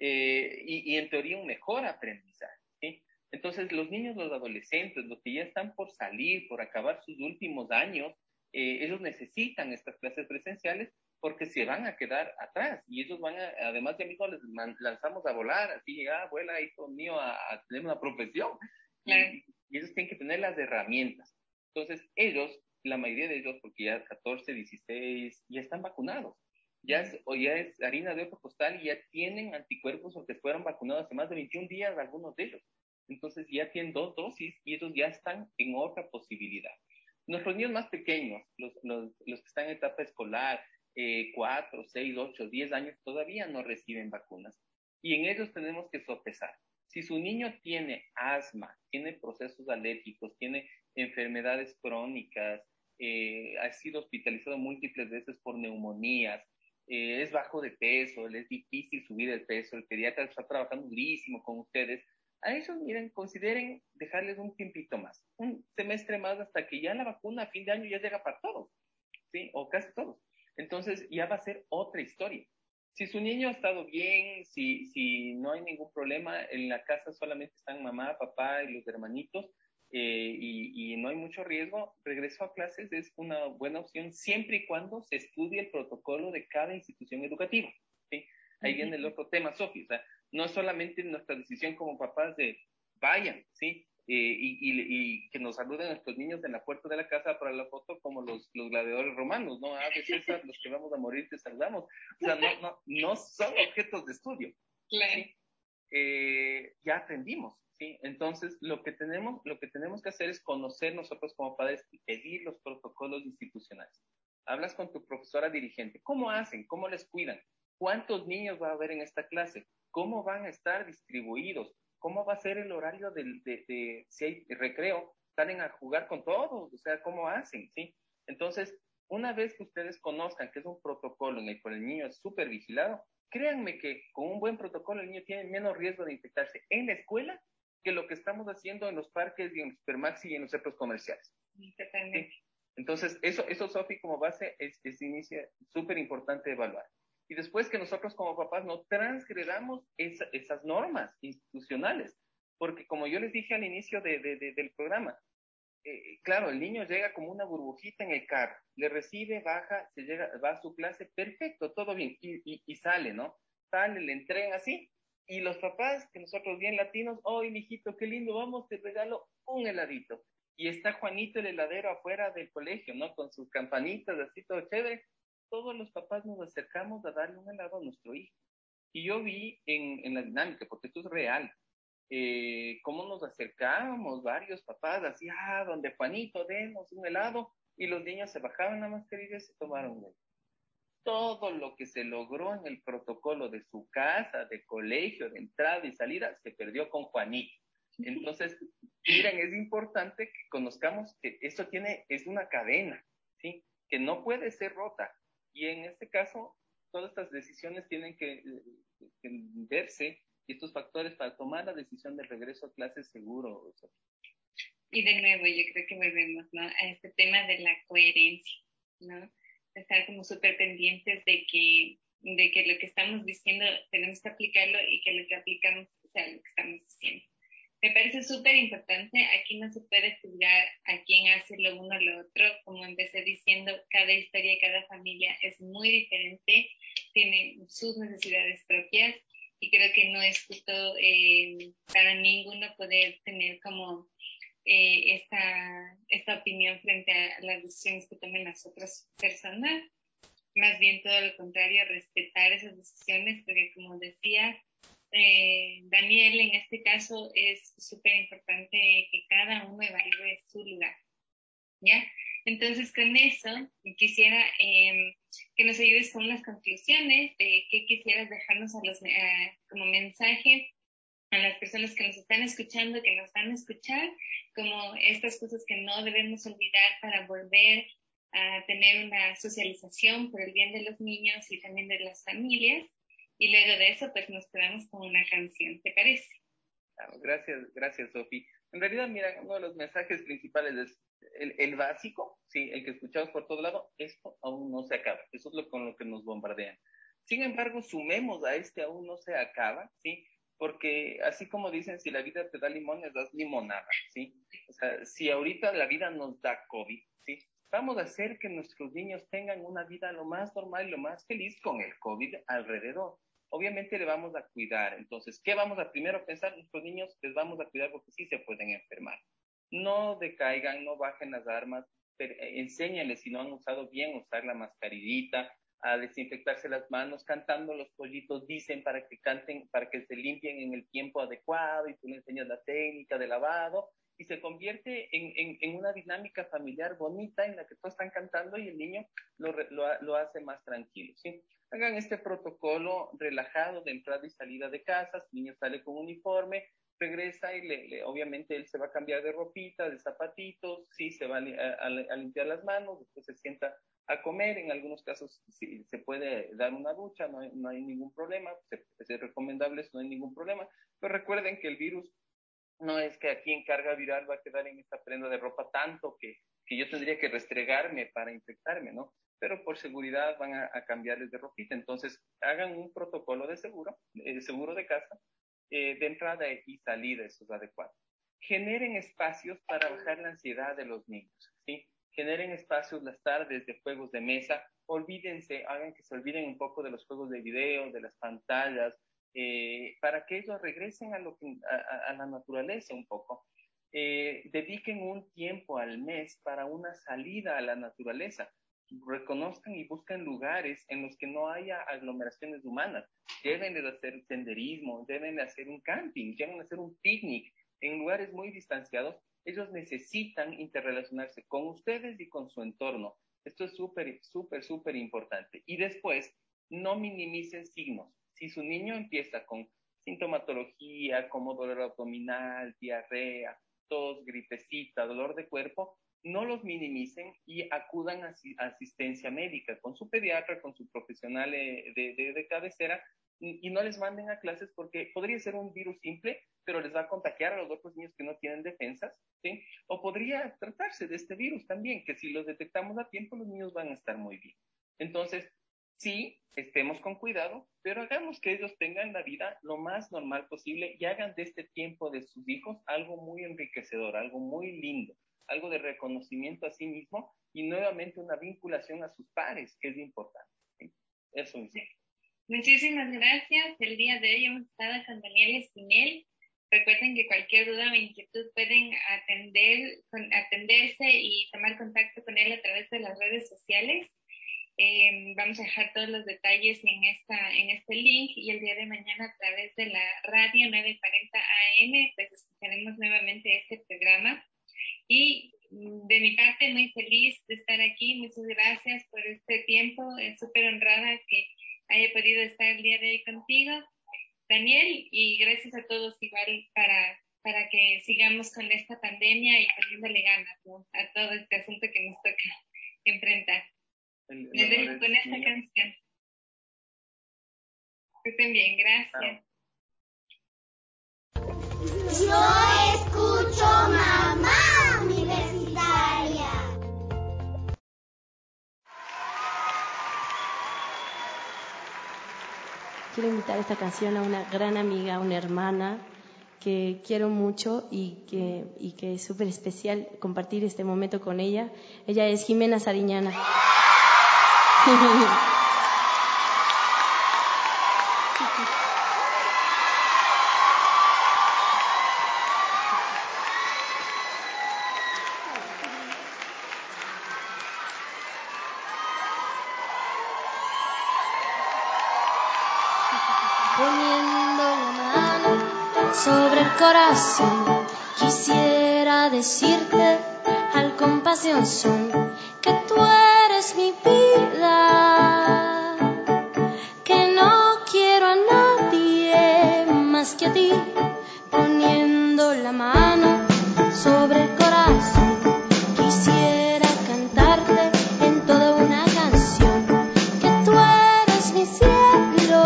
Y en teoría un mejor aprendizaje, ¿sí? Entonces los niños, los adolescentes, los que ya están por salir, por acabar sus últimos años, ellos necesitan estas clases presenciales porque se van a quedar atrás y ellos van a, además de amigos, les lanzamos a volar, así, vuela, hijo mío, a tener una profesión. Y ellos tienen que tener las herramientas. Entonces, la mayoría de ellos, porque ya 14, 16, ya están vacunados. Ya es harina de otro costal y ya tienen anticuerpos porque fueron vacunados hace más de 21 días algunos de ellos. Entonces, ya tienen 2 dosis y ellos ya están en otra posibilidad. Nuestros niños más pequeños, los que están en etapa escolar, 4, 6, 8, 10 años, todavía no reciben vacunas. Y en ellos tenemos que sopesar. Si su niño tiene asma, tiene procesos alérgicos, tiene enfermedades crónicas, ha sido hospitalizado múltiples veces por neumonías, es bajo de peso, le es difícil subir el peso, el pediatra está trabajando durísimo con ustedes, a ellos, miren, consideren dejarles un tiempito más, un semestre más hasta que ya la vacuna a fin de año ya llega para todos, ¿sí? O casi todos. Entonces ya va a ser otra historia. Si su niño ha estado bien, si no hay ningún problema, en la casa solamente están mamá, papá y los hermanitos, y no hay mucho riesgo, regreso a clases es una buena opción siempre y cuando se estudie el protocolo de cada institución educativa, ¿sí? Ahí viene el otro tema, Sofi, o sea, no es solamente nuestra decisión como papás de vayan, ¿sí? Y que nos saluden a nuestros niños en la puerta de la casa para la foto como los gladiadores romanos, ¿no? Ave César, los que vamos a morir te saludamos. O sea, no son objetos de estudio. Claro. ¿Sí? Ya aprendimos, ¿sí? Entonces, lo que tenemos que hacer es conocer nosotros como padres y pedir los protocolos institucionales. Hablas con tu profesora dirigente. ¿Cómo hacen? ¿Cómo les cuidan? ¿Cuántos niños va a haber en esta clase? ¿Cómo van a estar distribuidos? ¿Cómo va a ser el horario si hay recreo? ¿Salen a jugar con todos? O sea, ¿cómo hacen? ¿Sí? Entonces, una vez que ustedes conozcan que es un protocolo en el cual el niño es súper vigilado, créanme que con un buen protocolo el niño tiene menos riesgo de infectarse en la escuela que lo que estamos haciendo en los parques y en los Supermaxi y en los centros comerciales. Totalmente. ¿Sí? Entonces, eso, Sofi, como base, es inicio súper importante evaluar. Y después que nosotros como papás no transgredamos esas normas institucionales. Porque como yo les dije al inicio del programa, claro, el niño llega como una burbujita en el carro, le recibe, baja, va a su clase, perfecto, todo bien, y sale, ¿no? Sale, le entregan así, y los papás, que nosotros bien latinos, ¡ay, mijito, qué lindo, vamos, te regalo un heladito! Y está Juanito el heladero afuera del colegio, ¿no? Con sus campanitas, así todo chévere. Todos los papás nos acercamos a darle un helado a nuestro hijo. Y yo vi en la dinámica, porque esto es real, cómo nos acercábamos varios papás, así, donde Juanito, denos un helado, y los niños se bajaban la mascarilla y se tomaron un helado. Todo lo que se logró en el protocolo de su casa, de colegio, de entrada y salida, se perdió con Juanito. Entonces, miren, es importante que conozcamos que esto es una cadena, ¿sí? Que no puede ser rota. Y en este caso, todas estas decisiones tienen que verse, y estos factores para tomar la decisión del regreso a clases seguro. Y de nuevo, yo creo que volvemos, ¿no? A este tema de la coherencia, ¿no? Estar como súper pendientes de que lo que estamos diciendo tenemos que aplicarlo y que lo que aplicamos sea lo que estamos diciendo. Me parece súper importante, aquí no se puede juzgar a quién hace lo uno o lo otro, como empecé diciendo, cada historia y cada familia es muy diferente, tiene sus necesidades propias y creo que no es justo para ninguno poder tener como esta opinión frente a las decisiones que tomen las otras personas, más bien todo lo contrario, respetar esas decisiones, porque como decía Daniel, en este caso es súper importante que cada uno evalúe su lugar, ¿ya? Entonces, con eso, quisiera que nos ayudes con unas conclusiones de qué quisieras dejarnos como mensaje a las personas que nos están escuchando, que nos van a escuchar, como estas cosas que no debemos olvidar para volver a tener una socialización por el bien de los niños y también de las familias. Y luego de eso, pues nos quedamos con una canción, ¿te parece? Claro, gracias, Sofi. En realidad, mira, uno de los mensajes principales es el básico, sí, el que escuchamos por todo lado, esto aún no se acaba. Eso es con lo que nos bombardean. Sin embargo, sumemos a aún no se acaba, ¿sí? Porque así como dicen, si la vida te da limones, das limonada, ¿sí? O sea, si ahorita la vida nos da COVID, ¿sí? Vamos a hacer que nuestros niños tengan una vida lo más normal y lo más feliz con el COVID alrededor. Obviamente le vamos a cuidar. Entonces, ¿qué vamos a primero pensar? Nuestros niños les vamos a cuidar porque sí se pueden enfermar. No decaigan, no bajen las armas, enséñenles si no han usado bien usar la mascarillita, a desinfectarse las manos, cantando los pollitos dicen para que canten, para que se limpien en el tiempo adecuado y tú le enseñas la técnica de lavado y se convierte en una dinámica familiar bonita en la que todos están cantando y el niño lo hace más tranquilo, ¿sí? Hagan este protocolo relajado de entrada y salida de casas, el niño sale con uniforme, regresa y obviamente él se va a cambiar de ropita, de zapatitos, sí, se va a limpiar las manos, después se sienta a comer. En algunos casos sí, se puede dar una ducha, no hay ningún problema, es recomendable, no hay ningún problema. Pero recuerden que el virus no es que aquí en carga viral va a quedar en esta prenda de ropa tanto que yo tendría que restregarme para infectarme, ¿no? Pero por seguridad van a cambiarles de ropita. Entonces, hagan un protocolo de seguro de casa, de entrada y salida, eso es adecuado. Generen espacios para bajar la ansiedad de los niños, ¿sí? Generen espacios las tardes de juegos de mesa. Hagan que se olviden un poco de los juegos de video, de las pantallas, para que ellos regresen a la naturaleza un poco. Dediquen un tiempo al mes para una salida a la naturaleza. Reconozcan y busquen lugares en los que no haya aglomeraciones humanas. Deben de hacer senderismo, deben de hacer un camping, deben de hacer un picnic en lugares muy distanciados. Ellos necesitan interrelacionarse con ustedes y con su entorno. Esto es súper importante. Y después, no minimicen signos. Si su niño empieza con sintomatología como dolor abdominal, diarrea, tos, gripecita, dolor de cuerpo, no los minimicen y acudan a asistencia médica con su pediatra, con su profesional de cabecera, y no les manden a clases porque podría ser un virus simple, pero les va a contagiar a los otros niños que no tienen defensas, ¿sí? O podría tratarse de este virus también, que si los detectamos a tiempo, los niños van a estar muy bien. Entonces, sí, estemos con cuidado, pero hagamos que ellos tengan la vida lo más normal posible y hagan de este tiempo de sus hijos algo muy enriquecedor, algo muy lindo, algo de reconocimiento a sí mismo y nuevamente una vinculación a sus pares, que es importante, ¿sí? Eso es. Muchísimas gracias. El día de hoy hemos estado con Daniel Espinel. Recuerden que cualquier duda o inquietud pueden atenderse y tomar contacto con él a través de las redes sociales. Vamos a dejar todos los detalles en este link, y el día de mañana a través de la radio 940 AM pues escucharemos nuevamente este programa. Y de mi parte, muy feliz de estar aquí. Muchas gracias por este tiempo. Súper honrada que haya podido estar el día de hoy contigo, Daniel, y gracias a todos igual para que sigamos con esta pandemia y poniéndole ganas, ¿no?, a todo este asunto que nos toca enfrentar. Les dejo con esta canción. Que estén bien, gracias. Yo escucho Mamá Universitaria. Quiero invitar esta canción a una gran amiga, una hermana que quiero mucho y que es súper especial compartir este momento con ella. Ella es Jimena Sariñana. Poniendo la mano sobre el corazón, quisiera decirte al compasión son que tú eres mi vida, que no quiero a nadie más que a ti. Poniendo la mano sobre el corazón, quisiera cantarte en toda una canción que tú eres mi cielo,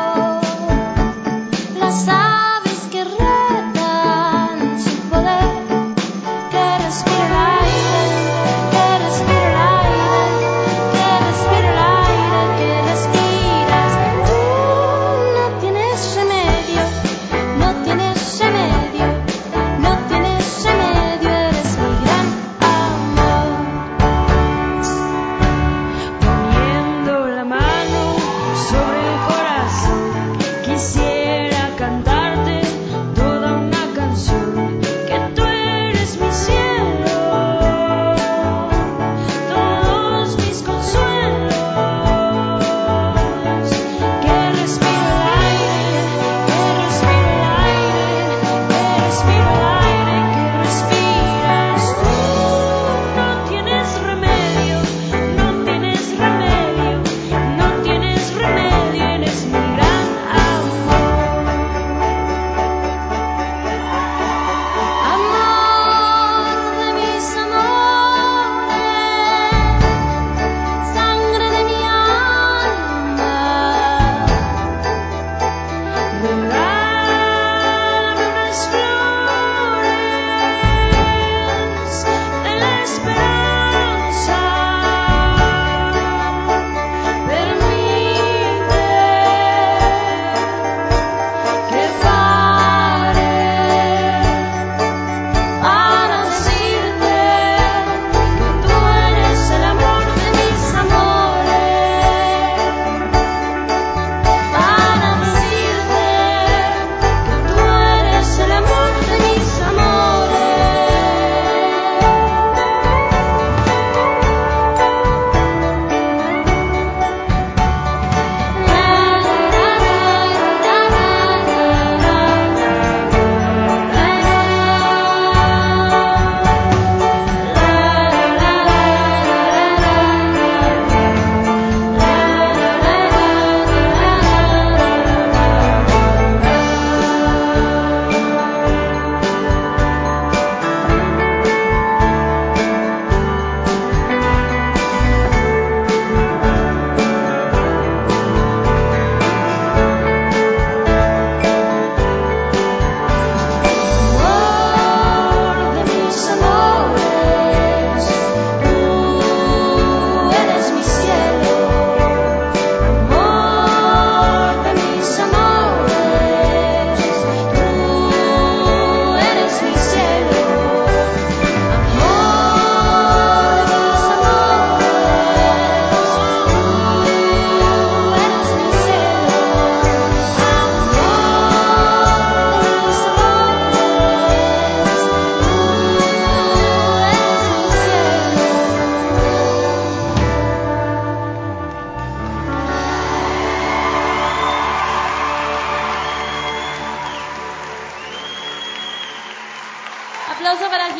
las aves que retan su poder, que respira el aire, que respira el aire, que respira el aire, que respiras. Tú no tienes remedio, no tienes remedio, no tienes remedio, eres mi gran amor. Poniendo la mano sobre el corazón, quisiera cantarte toda una canción, que tú eres mi cielo, todos mis consuelos, que respira el aire, que respira el aire, que respira el aire, que respiras. Tú no tienes remedio, no tienes remedio, no tienes remedio, eres mi gran amor.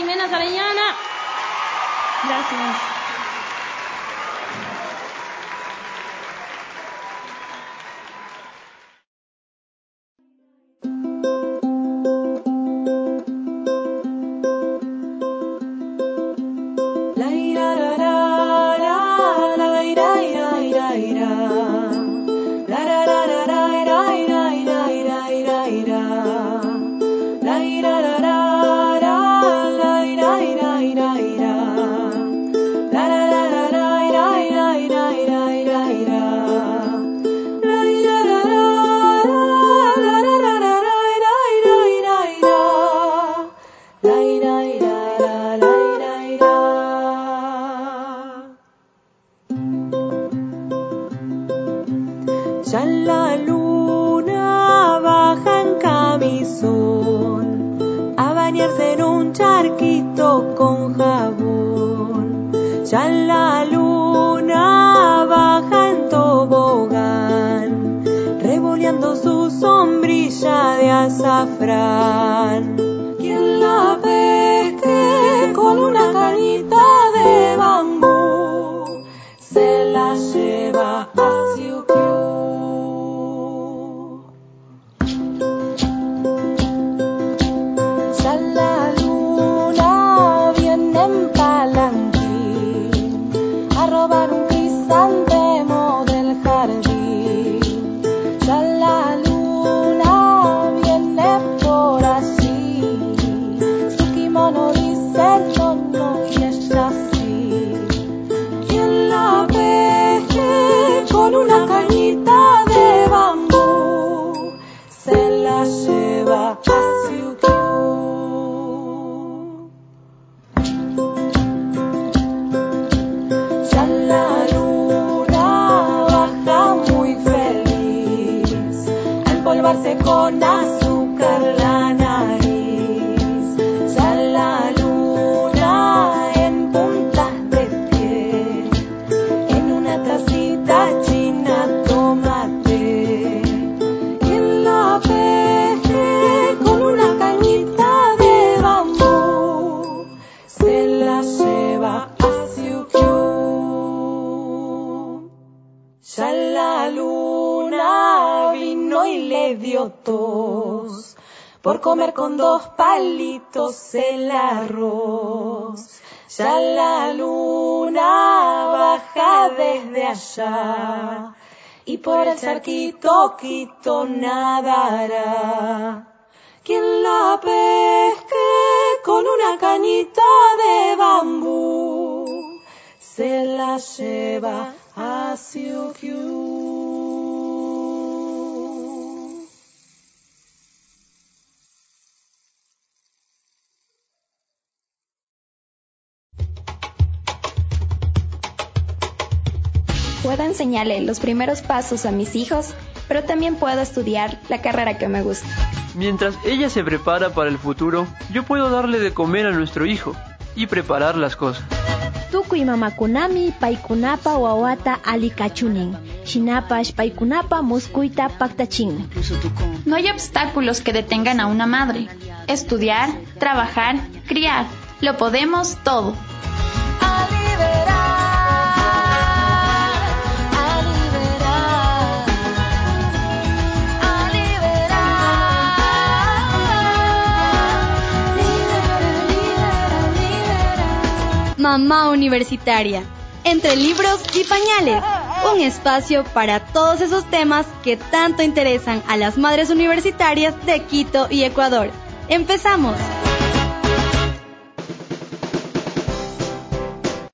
Jimena Sarañana. Gracias. Ya la luna baja en camisón a bañarse en un charquito con jabón. Ya la luna baja en tobogán, revoleando su sombrilla de azafrán. Quien la pesque con una cañita de bambú, se la lleva a Siukiu. Ya la luna viene en palanquín a robar un crisantemo del jardín. Ya la luna viene por allí, su kimono dice no, no, y ella sí. Quien la pesque con una cañita de bambú, se la lleva a Siukiu. Ya la luna baja muy feliz a empolvarse con azúcar la nariz. Ya la luna en puntas de pie, en una tacita china toma té. Quien la pesque con una cañita de bambú, se la lleva a Siukiu. Ya la luna vino y le dio tos por comer con 2 palitos el arroz. Ya la luna baja desde allá y por el charquito Quito nadará. Quien la pesque con una cañita de bambú, se la lleva a Siukiu. Puedo enseñarle los primeros pasos a mis hijos, pero también puedo estudiar la carrera que me gusta. Mientras ella se prepara para el futuro, yo puedo darle de comer a nuestro hijo y preparar las cosas. Tukuy mamakunami paykunapa wawata alikachunin, shinapash paykunapa muskuyta paktachin. No hay obstáculos que detengan a una madre. Estudiar, trabajar, criar. Lo podemos todo. Mamá Universitaria, entre libros y pañales, un espacio para todos esos temas que tanto interesan a las madres universitarias de Quito y Ecuador. ¡Empezamos!